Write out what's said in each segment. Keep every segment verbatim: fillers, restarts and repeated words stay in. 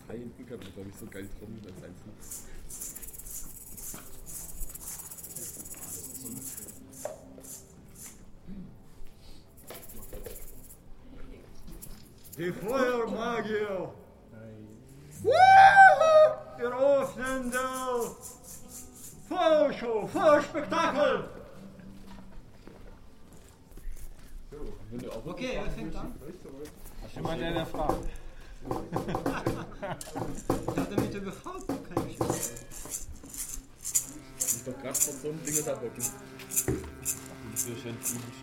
drei hinten gehabt, glaube ich, so geil drum als einzeln. Die Feuermagier! Wir öffnen der Feuershow, Feuerspektakel! Okay, wer fängt an? Jemand, der der fragt. Ja, damit du gefragt hast, kann ich nicht. Ich muss doch gerade vor so einem Ding da hocken. Das ist schön ziemlich.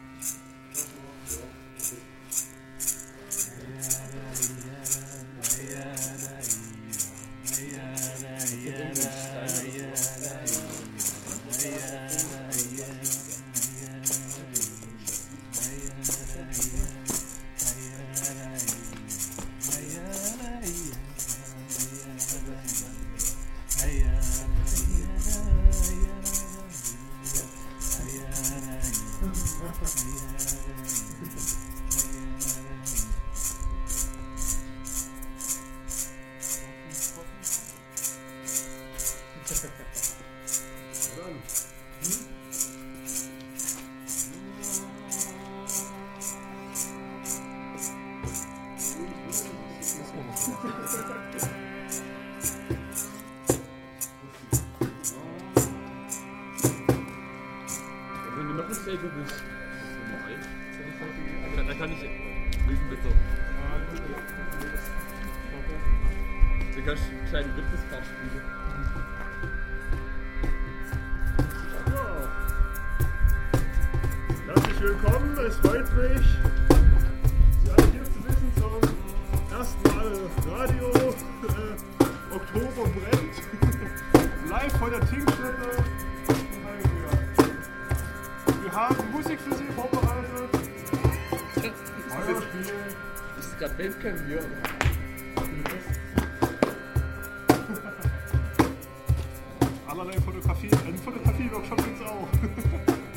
Wenn du noch ein Safe bist, da kann ich lügen bitte. Du kannst einen kleinen Rhythmuspart spielen. Herzlich willkommen, es freut mich, Sie alle hier zu wissen zum ersten Mal Radio äh, Oktober brennt. Live von der Tinkstätte. Wir haben Musik für Sie vorbereitet. Euer Spiel. Ist gerade Webcam hier? Allerlei Fotografie, ein Fotografie-Workshop gibt's auch.